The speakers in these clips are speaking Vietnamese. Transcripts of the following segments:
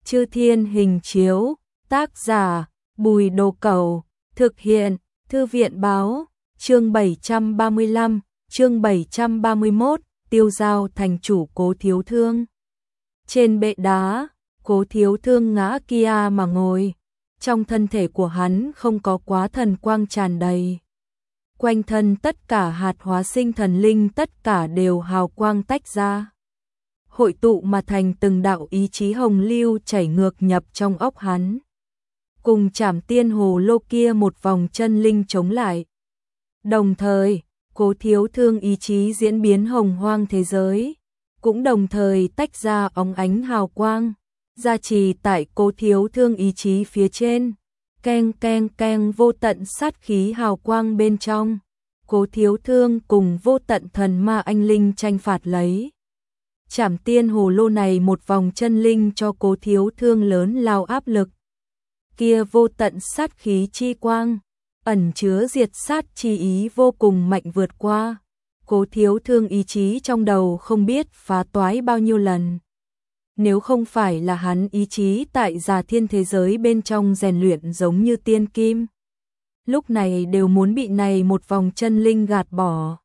Chư Thiên Hình Chiếu, tác giả Bùi Đồ Cẩu, thực hiện Thư viện Báo, chương 735, chương 731, Tiêu Giao thành chủ Cố Thiếu Thương. Trên bệ đá, Cố Thiếu Thương ngã kia mà ngồi, trong thân thể của hắn không có quá thần quang tràn đầy. Quanh thân tất cả hạt hóa sinh thần linh tất cả đều hào quang tách ra, hội tụ mà thành từng đạo ý chí hồng lưu chảy ngược nhập trong óc hắn. Cùng Trảm Tiên Hồ Lô kia một vòng chân linh chống lại. Đồng thời, Cố Thiếu Thương ý chí diễn biến hồng hoang thế giới, cũng đồng thời tách ra óng ánh hào quang, gia trì tại Cố Thiếu Thương ý chí phía trên. Keng keng keng, vô tận sát khí hào quang bên trong. Cố Thiếu Thương cùng vô tận thần ma anh linh tranh phạt lấy. Trảm Tiên Hồ Lô này một vòng chân linh cho Cố Thiếu Thương lớn lao áp lực. Kia vô tận sát khí chi quang, ẩn chứa diệt sát chi ý vô cùng mạnh vượt qua. Cố Thiếu Thương ý chí trong đầu không biết phá toái bao nhiêu lần. Nếu không phải là hắn ý chí tại Già Thiên thế giới bên trong rèn luyện giống như tiên kim, lúc này đều muốn bị này một vòng chân linh gạt bỏ.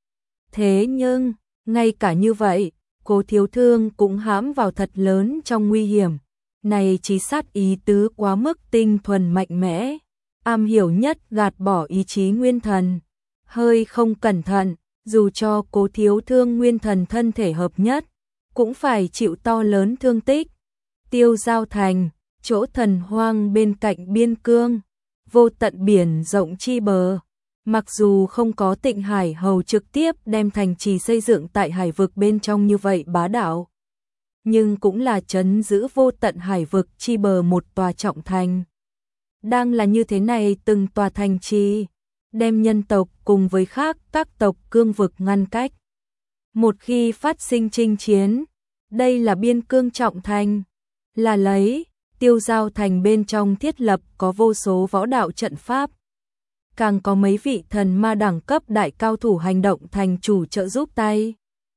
Thế nhưng, ngay cả như vậy, Cố Thiếu Thương cũng hãm vào thật lớn trong nguy hiểm. Này chí sát ý tứ quá mức tinh thuần mạnh mẽ, am hiểu nhất gạt bỏ ý chí nguyên thần. Hơi không cẩn thận, dù cho Cố Thiếu Thương nguyên thần thân thể hợp nhất, cũng phải chịu to lớn thương tích. Tiêu Giao thành, chỗ thần hoang bên cạnh biên cương, vô tận biển rộng chi bờ. Mặc dù không có Tịnh Hải Hầu trực tiếp đem thành trì xây dựng tại hải vực bên trong như vậy bá đạo, nhưng cũng là trấn giữ vô tận hải vực chi bờ một tòa trọng thành. Đang là như thế này từng tòa thành trì, đem nhân tộc cùng với khác các tộc cương vực ngăn cách. Một khi phát sinh chinh chiến, đây là biên cương trọng thành, là lấy Tiêu Giao thành bên trong thiết lập có vô số võ đạo trận pháp. Càng có mấy vị thần ma đẳng cấp đại cao thủ hành động thành chủ trợ giúp tay.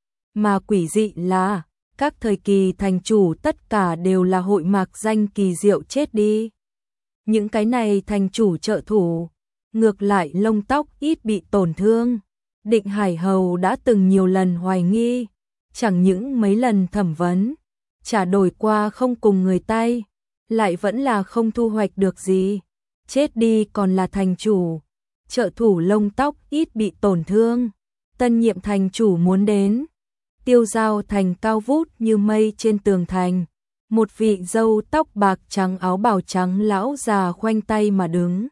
Mà quỷ dị là, các thời kỳ thành chủ tất cả đều là hội mạc danh kỳ diệu chết đi. Những cái này thành chủ trợ thủ, ngược lại lông tóc ít bị tổn thương. Định Hải Hầu đã từng nhiều lần hoài nghi, chẳng những mấy lần thẩm vấn, trả đổi qua không cùng người tay, lại vẫn là không thu hoạch được gì. Chết đi còn là thành chủ, trợ thủ lông tóc ít bị tổn thương. Tân nhiệm thành chủ muốn đến. Tiêu Giao thành cao vút như mây trên tường thành. Một vị râu tóc bạc trắng áo bào trắng lão già khoanh tay mà đứng.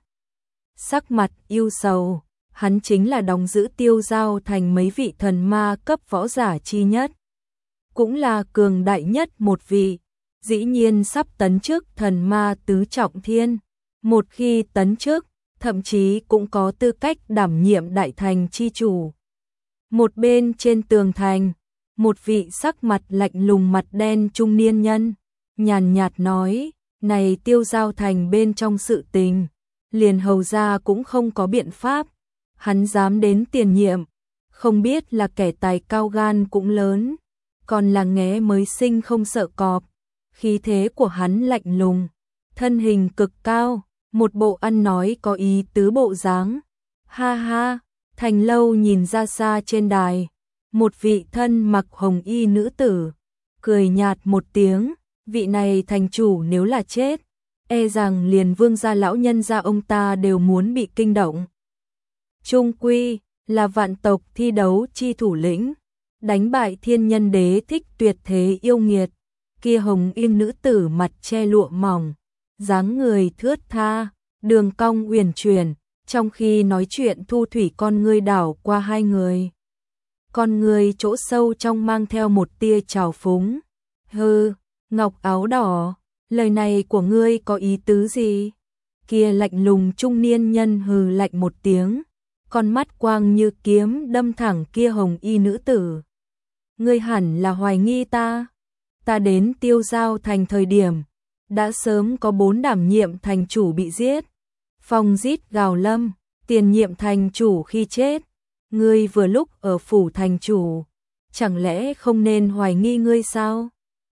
Sắc mặt yêu sầu, hắn chính là đóng giữ Tiêu Giao thành mấy vị thần ma cấp võ giả chi nhất. Cũng là cường đại nhất một vị, dĩ nhiên sắp tấn chức thần ma tứ trọng thiên. Một khi tấn chức, thậm chí cũng có tư cách đảm nhiệm đại thành chi chủ. Một bên trên tường thành, một vị sắc mặt lạnh lùng mặt đen trung niên nhân, nhàn nhạt nói, này Tiêu Giao thành bên trong sự tình, liền hầu gia cũng không có biện pháp, hắn dám đến tiền nhiệm, không biết là kẻ tài cao gan cũng lớn, còn là nghé mới sinh không sợ cọp. Khí thế của hắn lạnh lùng, thân hình cực cao, một bộ ăn nói có ý tứ bộ dáng. Ha ha, Thành Lâu nhìn ra xa trên đài, một vị thân mặc hồng y nữ tử, cười nhạt một tiếng, vị này thành chủ nếu là chết, e rằng liền vương gia lão nhân gia ông ta đều muốn bị kinh động. Trung quy là vạn tộc thi đấu chi thủ lĩnh, đánh bại thiên nhân đế thích tuyệt thế yêu nghiệt, kia hồng y nữ tử mặt che lụa mỏng, dáng người thướt tha, đường cong uyển chuyển, trong khi nói chuyện thu thủy con ngươi đảo qua hai người. Con người chỗ sâu trong mang theo một tia trào phúng. Hừ, ngọc áo đỏ, lời này của ngươi có ý tứ gì? Kia lạnh lùng trung niên nhân hừ lạnh một tiếng, con mắt quang như kiếm đâm thẳng kia hồng y nữ tử. Ngươi hẳn là hoài nghi ta. Ta đến Tiêu Giao thành thời điểm, đã sớm có 4 đảm nhiệm thành chủ bị giết. Phong rít gào lâm, tiền nhiệm thành chủ khi chết, ngươi vừa lúc ở phủ thành chủ, chẳng lẽ không nên hoài nghi ngươi sao?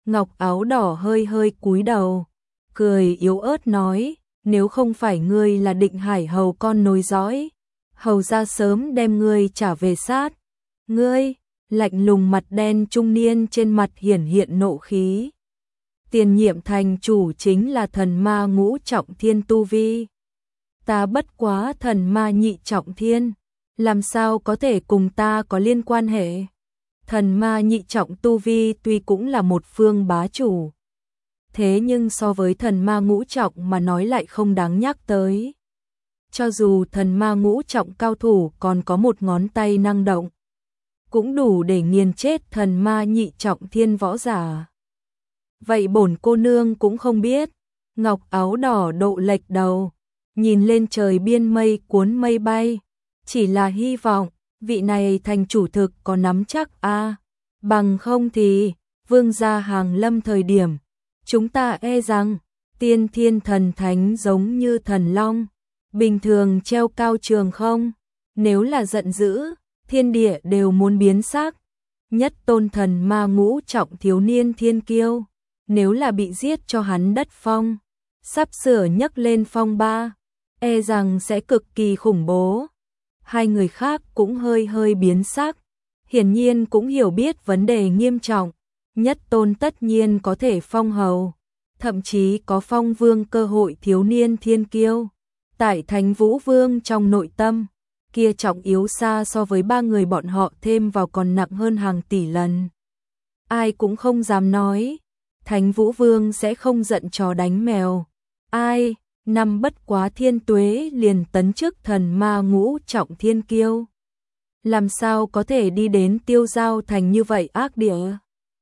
Ngọc áo đỏ hơi hơi cúi đầu, cười yếu ớt nói, nếu không phải ngươi là Định Hải hầu con nối dõi, hầu ra sớm đem ngươi trả về sát. Ngươi, lạnh lùng mặt đen trung niên trên mặt hiển hiện nộ khí. Tiền nhiệm thành chủ chính là thần ma ngũ trọng thiên tu vi. Ta bất quá thần ma nhị trọng thiên, làm sao có thể cùng ta có liên quan hệ? Thần ma nhị trọng tu vi tuy cũng là một phương bá chủ, thế nhưng so với thần ma ngũ trọng mà nói lại không đáng nhắc tới. Cho dù thần ma ngũ trọng cao thủ còn có một ngón tay năng động, cũng đủ để nghiền chết thần ma nhị trọng thiên võ giả. Vậy bổn cô nương cũng không biết. Ngọc áo đỏ độ lệch đầu, nhìn lên trời biên mây cuốn mây bay, chỉ là hy vọng vị này thành chủ thực có nắm chắc a, bằng không thì vương gia hàng lâm thời điểm, chúng ta e rằng tiên thiên thần thánh giống như thần long, bình thường treo cao trường không, nếu là giận dữ, thiên địa đều muốn biến sắc. Nhất tôn thần ma ngũ trọng thiếu niên thiên kiêu, nếu là bị giết cho hắn đất phong, sắp sửa nhấc lên phong ba, e rằng sẽ cực kỳ khủng bố. Hai người khác cũng hơi hơi biến sắc, hiển nhiên cũng hiểu biết vấn đề nghiêm trọng. Nhất tôn tất nhiên có thể phong hầu, thậm chí có phong vương cơ hội thiếu niên thiên kiêu. Tại Thánh Vũ Vương trong nội tâm, kia trọng yếu xa so với ba người bọn họ thêm vào còn nặng hơn hàng tỷ lần. Ai cũng không dám nói, Thánh Vũ Vương sẽ không giận chó đánh mèo. Ai, năm bất quá thiên tuế liền tấn chức thần ma ngũ trọng thiên kiêu. Làm sao có thể đi đến Tiêu Giao Thành như vậy ác địa?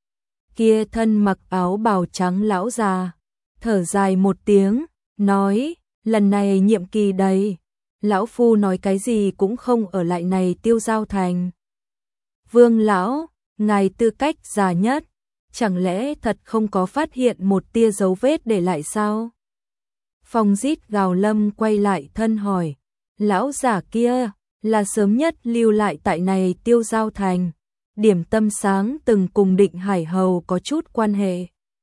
Kia thân mặc áo bào trắng lão già, thở dài một tiếng, nói, lần này nhiệm kỳ đầy, lão phu nói cái gì cũng không ở lại này Tiêu Giao Thành. Vương lão, ngài tư cách già nhất, chẳng lẽ thật không có phát hiện một tia dấu vết để lại sao? Phong rít gào lâm quay lại thân hỏi, lão giả kia là sớm nhất lưu lại tại này Tiêu Giao Thành, điểm tâm sáng từng cùng Định Hải hầu có chút quan hệ.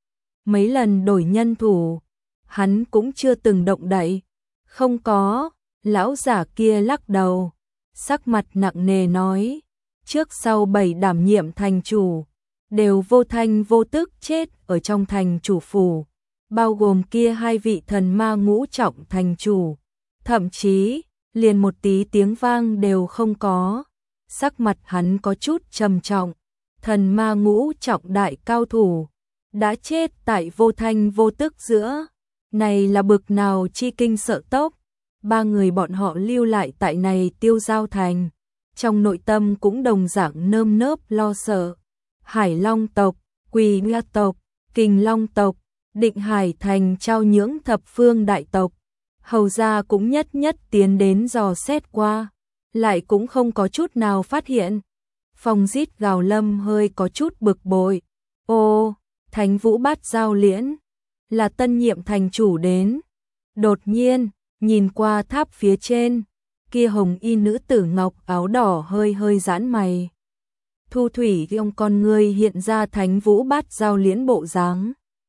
Mấy lần đổi nhân thủ, hắn cũng chưa từng động đậy. Không có, lão giả kia lắc đầu, sắc mặt nặng nề nói, trước sau 7 đảm nhiệm thành chủ, đều vô thanh vô tức chết ở trong thành chủ phủ, bao gồm kia 2 vị thần ma ngũ trọng thành chủ, thậm chí liền một tí tiếng vang đều không có. Sắc mặt hắn có chút trầm trọng, thần ma ngũ trọng đại cao thủ đã chết tại vô thanh vô tức giữa, này là bực nào chi kinh sợ tốc. Ba người bọn họ lưu lại tại này Tiêu Giao Thành, trong nội tâm cũng đồng dạng nơm nớp lo sợ. Hải Long tộc, Quỳ Nga tộc, Kình Long tộc, Định Hải Thành trao nhưỡng thập phương đại tộc, hầu gia cũng nhất nhất tiến đến dò xét qua, lại cũng không có chút nào phát hiện. Phong rít gào lâm hơi có chút bực bội. Ô, Thánh Vũ Bát Giao Liễn, là tân nhiệm thành chủ đến. Đột nhiên, nhìn qua tháp phía trên, kia hồng y nữ tử ngọc áo đỏ hơi hơi giãn mày. Thu thủy trong con người hiện ra Thánh Vũ Bát Giao Liễn bộ dáng.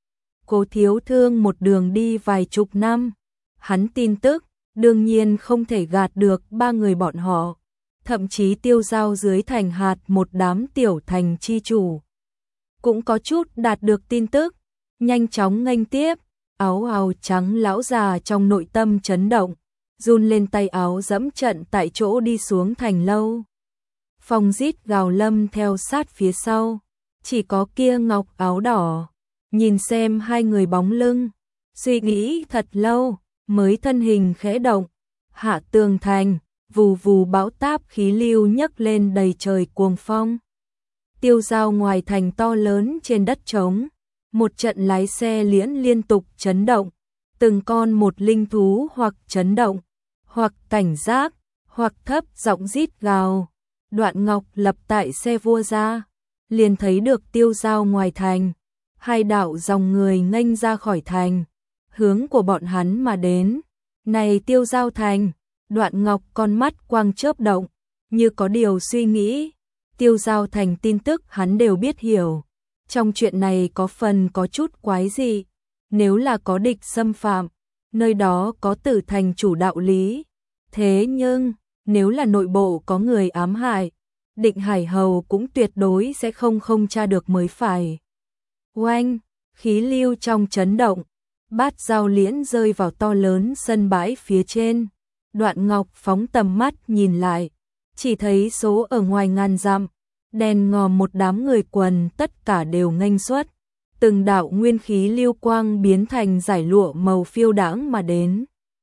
Cố thiếu thương một đường đi vài chục năm, hắn tin tức đương nhiên không thể gạt được ba người bọn họ, thậm chí Tiêu Giao dưới thành hạt một đám tiểu thành chi chủ cũng có chút đạt được tin tức, nhanh chóng nghênh tiếp. Áo áo trắng lão già trong nội tâm chấn động, run lên tay áo dẫm trận tại chỗ đi xuống thành lâu. Phong rít gào lâm theo sát phía sau, chỉ có kia ngọc áo đỏ, nhìn xem hai người bóng lưng, suy nghĩ thật lâu, mới thân hình khẽ động, hạ tường thành, vù vù bão táp khí lưu nhấc lên đầy trời cuồng phong. Tiêu Giao ngoài thành to lớn trên đất trống, một trận lái xe liễn liên tục chấn động, từng con một linh thú hoặc chấn động, hoặc cảnh giác, hoặc thấp giọng rít gào. Đoạn Ngọc lập tại xe vua ra, liền thấy được Tiêu Giao ngoài thành, hai đạo dòng người nghênh ra khỏi thành, hướng của bọn hắn mà đến. Này Tiêu Giao Thành, Đoạn Ngọc con mắt quang chớp động, như có điều suy nghĩ. Tiêu Giao Thành tin tức hắn đều biết hiểu, Trong chuyện này có phần có chút quái dị, nếu là có địch xâm phạm, nơi đó có tử thành chủ đạo lý. Thế nhưng, nếu là nội bộ có người ám hại, Định Hải Hầu cũng tuyệt đối sẽ không tra được mới phải. Oanh, khí lưu trong chấn động, bát dao liễn rơi vào to lớn sân bãi phía trên. Đoạn Ngọc phóng tầm mắt nhìn lại, chỉ thấy số ở ngoài ngàn dặm, đèn ngòm một đám người quần tất cả đều nghênh xuất. Từng đạo nguyên khí lưu quang biến thành giải lụa màu phiêu đãng mà đến.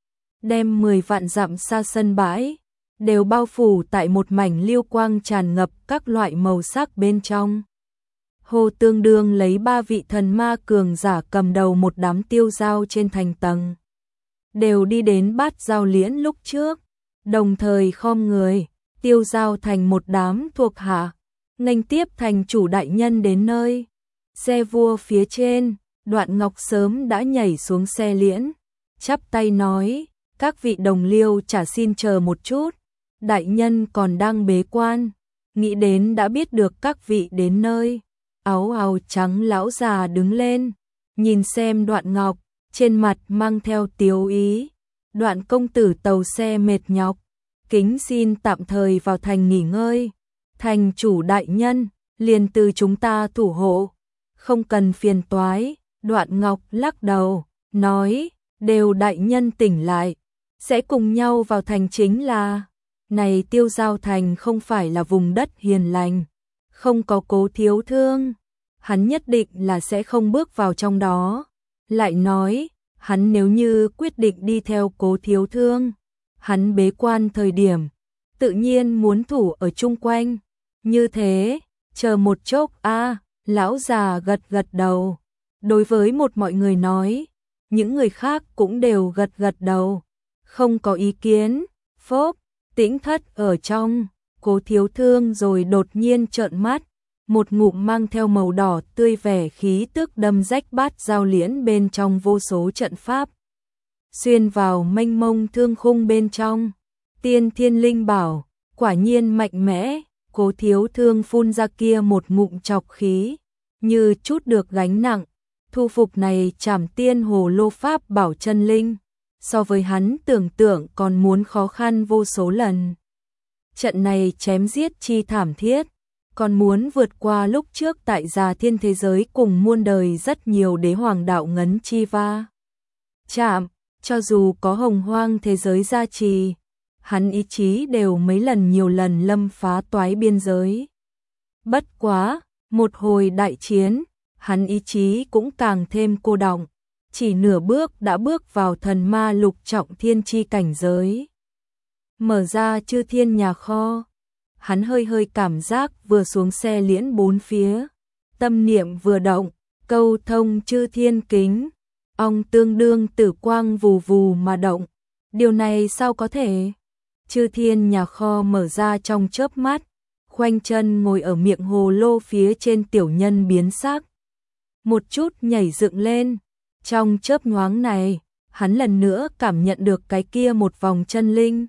Đem 10 vạn dặm xa sân bãi, đều bao phủ tại một mảnh lưu quang tràn ngập các loại màu sắc bên trong. Hồ Tương Đương lấy 3 vị thần ma cường giả cầm đầu một đám tiêu giao trên thành tầng. Đều đi đến bát giao liễn lúc trước, đồng thời khom người, tiêu giao thành một đám thuộc hạ, nghênh tiếp thành chủ đại nhân đến nơi. Xe vua phía trên, Đoạn Ngọc sớm đã nhảy xuống xe liễn, chắp tay nói, các vị đồng liêu chả xin chờ một chút, đại nhân còn đang bế quan, nghĩ đến đã biết được các vị đến nơi. Áo áo trắng lão già đứng lên, nhìn xem Đoạn Ngọc, trên mặt mang theo tiếu ý. Đoạn công tử tàu xe mệt nhọc, kính xin tạm thời vào thành nghỉ ngơi. Thành chủ đại nhân, liền từ chúng ta thủ hộ, không cần phiền toái. Đoạn Ngọc lắc đầu, nói, đều đại nhân tỉnh lại, sẽ cùng nhau vào thành chính là. Này Tiêu Giao Thành không phải là vùng đất hiền lành, không có Cố Thiếu Thương, hắn nhất định là sẽ không bước vào trong đó. Lại nói, hắn nếu như quyết định đi theo Cố Thiếu Thương, hắn bế quan thời điểm, tự nhiên muốn thủ ở chung quanh. Như thế, chờ một chốc lão già gật gật đầu. Đối với một mọi người nói, những người khác cũng đều gật gật đầu, không có ý kiến. Phốp, tĩnh thất ở trong, Cố Thiếu Thương rồi đột nhiên trợn mắt, một ngụm mang theo màu đỏ tươi vẻ khí tức đâm rách bát giao liễn bên trong vô số trận pháp. Xuyên vào mênh mông thương khung bên trong, tiên thiên linh bảo, quả nhiên mạnh mẽ. Cố Thiếu Thương phun ra kia một ngụm trọc khí, như chút được gánh nặng. Thu phục này Trảm Tiên Hồ Lô Pháp bảo chân linh, so với hắn tưởng tượng còn muốn khó khăn vô số lần. Trận này chém giết chi thảm thiết, còn muốn vượt qua lúc trước tại Già Thiên thế giới cùng muôn đời rất nhiều đế hoàng đạo ngấn chi va chạm, cho dù có hồng hoang thế giới gia trì, hắn ý chí đều mấy lần nhiều lần lâm phá toái biên giới. Bất quá, một hồi đại chiến, hắn ý chí cũng càng thêm cô đọng, chỉ nửa bước đã bước vào thần ma lục trọng thiên chi cảnh giới. Mở ra chư thiên nhà kho, hắn hơi cảm giác vừa xuống xe liễn bốn phía, tâm niệm vừa động, câu thông chư thiên kính, ong tương đương tử quang vù vù mà động. Điều này sao có thể? Chư thiên nhà kho mở ra trong chớp mắt, khoanh chân ngồi ở miệng hồ lô phía trên tiểu nhân biến sắc, một chút nhảy dựng lên. Trong chớp nhoáng này, hắn lần nữa cảm nhận được cái kia một vòng chân linh.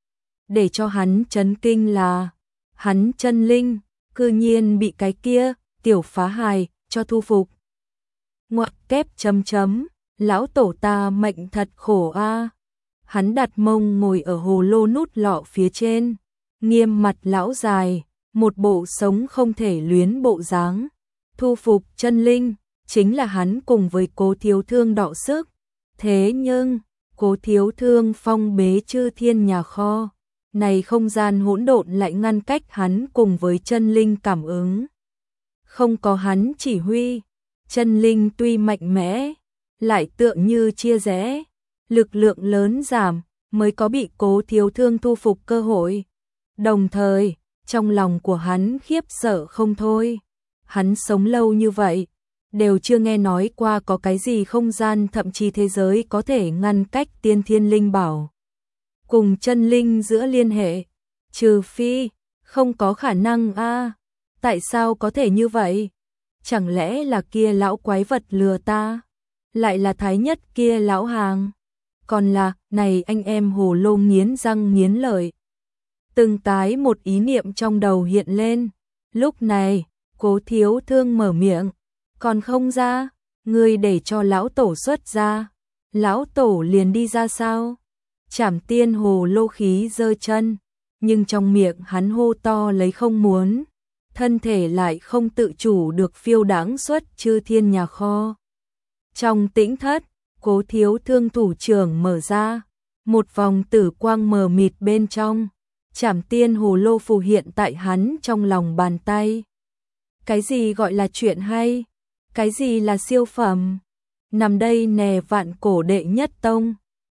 Để cho hắn chấn kinh là, hắn chân linh, cư nhiên bị cái kia, tiểu phá hài, cho thu phục. Ngoặc kép chấm chấm, lão tổ ta mệnh thật khổ a. Hắn đặt mông ngồi ở hồ lô nút lọ phía trên, nghiêm mặt lão dài, một bộ sống không thể luyến bộ dáng. Thu phục chân linh, chính là hắn cùng với Cố Thiếu Thương đọ sức. Thế nhưng, Cố Thiếu Thương phong bế chư thiên nhà kho, này không gian hỗn độn lại ngăn cách hắn cùng với chân linh cảm ứng. Không có hắn chỉ huy, chân linh tuy mạnh mẽ, lại tựa như chia rẽ, lực lượng lớn giảm, mới có bị Cố Thiếu Thương thu phục cơ hội. Đồng thời, trong lòng của hắn khiếp sợ không thôi. Hắn sống lâu như vậy, đều chưa nghe nói qua có cái gì không gian thậm chí thế giới có thể ngăn cách tiên thiên linh bảo cùng chân linh giữa liên hệ. Trừ phi, không có khả năng a. Tại sao có thể như vậy? Chẳng lẽ là kia lão quái vật lừa ta? Lại là thái nhất kia lão hàng? Còn là, này anh em hồ lô nghiến răng nghiến lợi. Từng tái một ý niệm trong đầu hiện lên. Lúc này, Cố Thiếu Thương mở miệng, còn không ra, ngươi để cho lão tổ xuất ra. Lão tổ liền đi ra sao? Trảm Tiên hồ lô khí giơ chân, nhưng trong miệng hắn hô to lấy không muốn, thân thể lại không tự chủ được phiêu đãng xuất chư thiên nhà kho. Trong tĩnh thất, Cố Thiếu Thương thủ trưởng mở ra, một vòng tử quang mờ mịt bên trong, Trảm Tiên hồ lô phù hiện tại hắn trong lòng bàn tay. Cái gì gọi là chuyện hay? Cái gì là siêu phẩm? Nằm đây nè, Vạn Cổ đệ nhất tông,